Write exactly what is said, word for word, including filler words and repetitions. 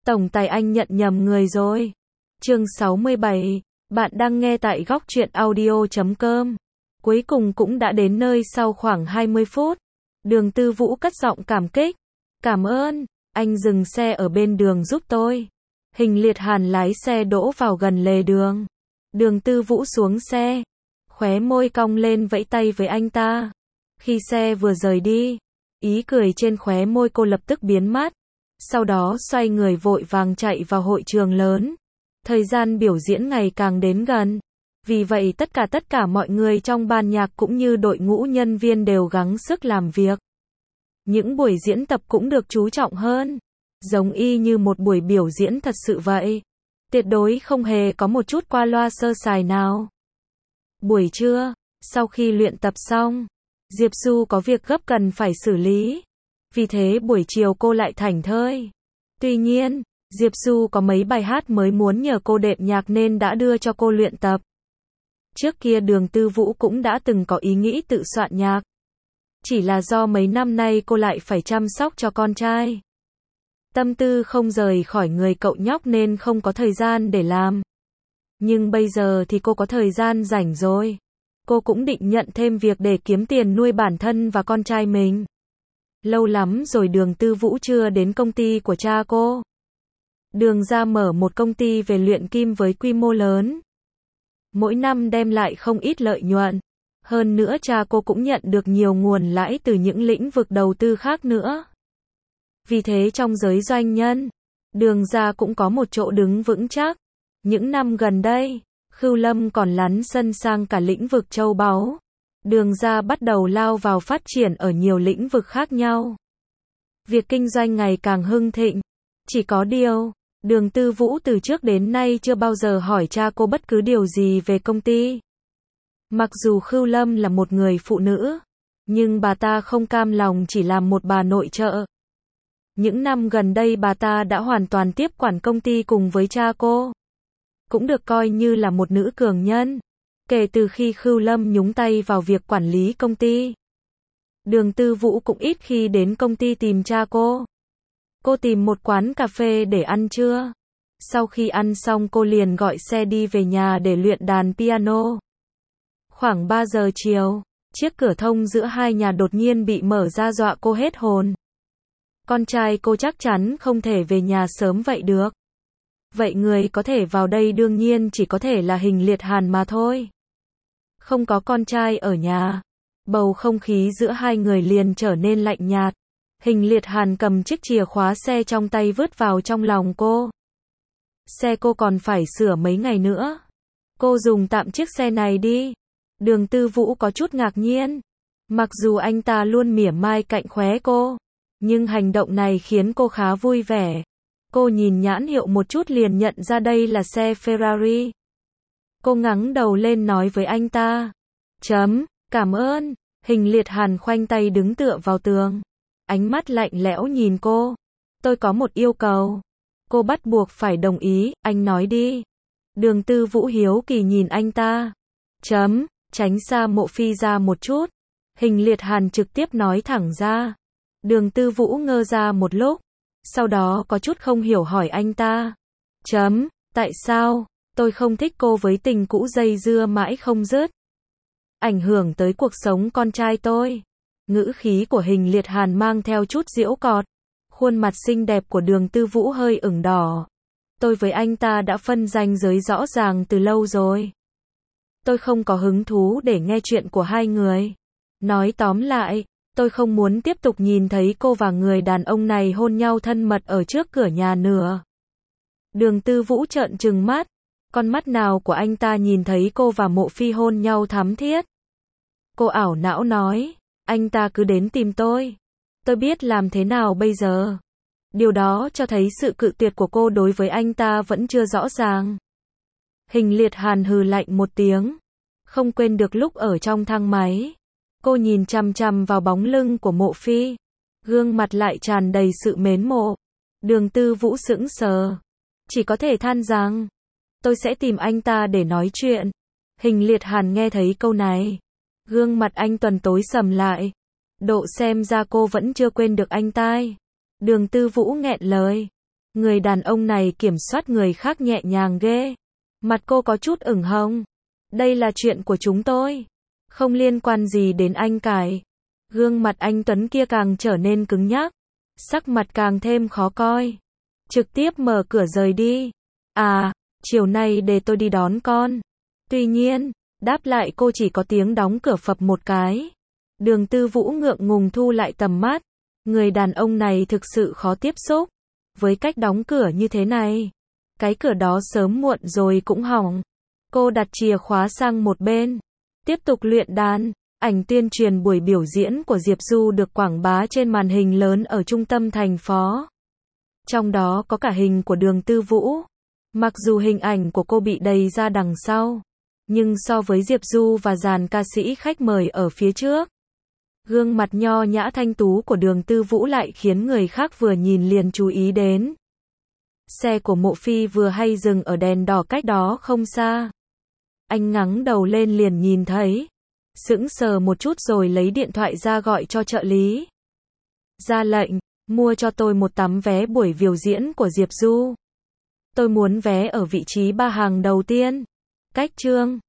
Tổng tài anh nhận nhầm người rồi. Chương sáu mươi bảy, bạn đang nghe tại góc truyện audio chấm com. Cuối cùng cũng đã đến nơi sau khoảng hai mươi phút. Đường Tư Vũ cất giọng cảm kích. Cảm ơn, anh dừng xe ở bên đường giúp tôi. Hình Liệt Hàn lái xe đỗ vào gần lề đường. Đường Tư Vũ xuống xe, khóe môi cong lên vẫy tay với anh ta. Khi xe vừa rời đi, ý cười trên khóe môi cô lập tức biến mất. Sau đó xoay người vội vàng chạy vào hội trường lớn. Thời gian biểu diễn ngày càng đến gần. Vì vậy tất cả tất cả mọi người trong ban nhạc cũng như đội ngũ nhân viên đều gắng sức làm việc. Những buổi diễn tập cũng được chú trọng hơn. Giống y như một buổi biểu diễn thật sự vậy. Tuyệt đối không hề có một chút qua loa sơ sài nào. Buổi trưa, sau khi luyện tập xong, Diệp Du có việc gấp cần phải xử lý. Vì thế buổi chiều cô lại thảnh thơi. Tuy nhiên, Diệp Du có mấy bài hát mới muốn nhờ cô đệm nhạc nên đã đưa cho cô luyện tập. Trước kia Đường Tư Vũ cũng đã từng có ý nghĩ tự soạn nhạc. Chỉ là do mấy năm nay cô lại phải chăm sóc cho con trai. Tâm tư không rời khỏi người cậu nhóc nên không có thời gian để làm. Nhưng bây giờ thì cô có thời gian rảnh rồi. Cô cũng định nhận thêm việc để kiếm tiền nuôi bản thân và con trai mình. Lâu lắm rồi Đường Tư Vũ chưa đến công ty của cha cô. Đường ra mở một công ty về luyện kim với quy mô lớn. Mỗi năm đem lại không ít lợi nhuận. Hơn nữa cha cô cũng nhận được nhiều nguồn lãi từ những lĩnh vực đầu tư khác nữa. Vì thế trong giới doanh nhân, Đường ra cũng có một chỗ đứng vững chắc. Những năm gần đây, Khưu Lâm còn lấn sân sang cả lĩnh vực châu báu. Đường ra bắt đầu lao vào phát triển ở nhiều lĩnh vực khác nhau. Việc kinh doanh ngày càng hưng thịnh. Chỉ có điều, Đường Tư Vũ từ trước đến nay chưa bao giờ hỏi cha cô bất cứ điều gì về công ty. Mặc dù Khưu Lâm là một người phụ nữ, nhưng bà ta không cam lòng chỉ làm một bà nội trợ. Những năm gần đây bà ta đã hoàn toàn tiếp quản công ty cùng với cha cô. Cũng được coi như là một nữ cường nhân. Kể từ khi Khưu Lâm nhúng tay vào việc quản lý công ty, Đường Tư Vũ cũng ít khi đến công ty tìm cha cô. Cô tìm một quán cà phê để ăn trưa. Sau khi ăn xong cô liền gọi xe đi về nhà để luyện đàn piano. Khoảng ba giờ chiều, chiếc cửa thông giữa hai nhà đột nhiên bị mở ra dọa cô hết hồn. Con trai cô chắc chắn không thể về nhà sớm vậy được. Vậy người có thể vào đây đương nhiên chỉ có thể là Hình Liệt Hàn mà thôi. Không có con trai ở nhà, bầu không khí giữa hai người liền trở nên lạnh nhạt. Hình Liệt Hàn cầm chiếc chìa khóa xe trong tay vứt vào trong lòng cô. Xe cô còn phải sửa mấy ngày nữa. Cô dùng tạm chiếc xe này đi. Đường Tư Vũ có chút ngạc nhiên. Mặc dù anh ta luôn mỉa mai cạnh khóe cô, nhưng hành động này khiến cô khá vui vẻ. Cô nhìn nhãn hiệu một chút liền nhận ra đây là xe Ferrari. Cô ngẩng đầu lên nói với anh ta. Chấm, cảm ơn. Hình Liệt Hàn khoanh tay đứng tựa vào tường. Ánh mắt lạnh lẽo nhìn cô. Tôi có một yêu cầu. Cô bắt buộc phải đồng ý, anh nói đi. Đường Tư Vũ hiếu kỳ nhìn anh ta. Chấm, tránh xa Mộ Phi ra một chút. Hình Liệt Hàn trực tiếp nói thẳng ra. Đường Tư Vũ ngơ ra một lúc. Sau đó có chút không hiểu hỏi anh ta. Chấm, tại sao? Tôi không thích cô với tình cũ dây dưa mãi không dứt. Ảnh hưởng tới cuộc sống con trai tôi. Ngữ khí của Hình Liệt Hàn mang theo chút giễu cợt. Khuôn mặt xinh đẹp của Đường Tư Vũ hơi ửng đỏ. Tôi với anh ta đã phân ranh giới rõ ràng từ lâu rồi. Tôi không có hứng thú để nghe chuyện của hai người. Nói tóm lại, tôi không muốn tiếp tục nhìn thấy cô và người đàn ông này hôn nhau thân mật ở trước cửa nhà nữa. Đường Tư Vũ trợn trừng mắt. Con mắt nào của anh ta nhìn thấy cô và Mộ Phi hôn nhau thắm thiết. Cô ảo não nói, anh ta cứ đến tìm tôi. Tôi biết làm thế nào bây giờ. Điều đó cho thấy sự cự tuyệt của cô đối với anh ta vẫn chưa rõ ràng. Hình Liệt Hàn hừ lạnh một tiếng. Không quên được lúc ở trong thang máy. Cô nhìn chằm chằm vào bóng lưng của Mộ Phi. Gương mặt lại tràn đầy sự mến mộ. Đường Tư Vũ sững sờ. Chỉ có thể than rằng, tôi sẽ tìm anh ta để nói chuyện. Hình Liệt Hàn nghe thấy câu này. Gương mặt anh tuần tối sầm lại. Độ xem ra cô vẫn chưa quên được anh ta. Đường Tư Vũ nghẹn lời. Người đàn ông này kiểm soát người khác nhẹ nhàng ghê. Mặt cô có chút ửng hồng. Đây là chuyện của chúng tôi. Không liên quan gì đến anh cải. Gương mặt anh Tuấn kia càng trở nên cứng nhắc. Sắc mặt càng thêm khó coi. Trực tiếp mở cửa rời đi. À, chiều nay để tôi đi đón con. Tuy nhiên, đáp lại cô chỉ có tiếng đóng cửa phập một cái. Đường Tư Vũ ngượng ngùng thu lại tầm mắt. Người đàn ông này thực sự khó tiếp xúc. Với cách đóng cửa như thế này, cái cửa đó sớm muộn rồi cũng hỏng. Cô đặt chìa khóa sang một bên. Tiếp tục luyện đàn. Ảnh tuyên truyền buổi biểu diễn của Diệp Du được quảng bá trên màn hình lớn ở trung tâm thành phố. Trong đó có cả hình của Đường Tư Vũ. Mặc dù hình ảnh của cô bị đầy ra đằng sau, nhưng so với Diệp Du và dàn ca sĩ khách mời ở phía trước, gương mặt nho nhã thanh tú của Đường Tư Vũ lại khiến người khác vừa nhìn liền chú ý đến. Xe của Mộ Phi vừa hay dừng ở đèn đỏ cách đó không xa. Anh ngẩng đầu lên liền nhìn thấy. Sững sờ một chút rồi lấy điện thoại ra gọi cho trợ lý. Ra lệnh, mua cho tôi một tấm vé buổi biểu diễn của Diệp Du. Tôi muốn vé ở vị trí ba hàng đầu tiên. Cách chương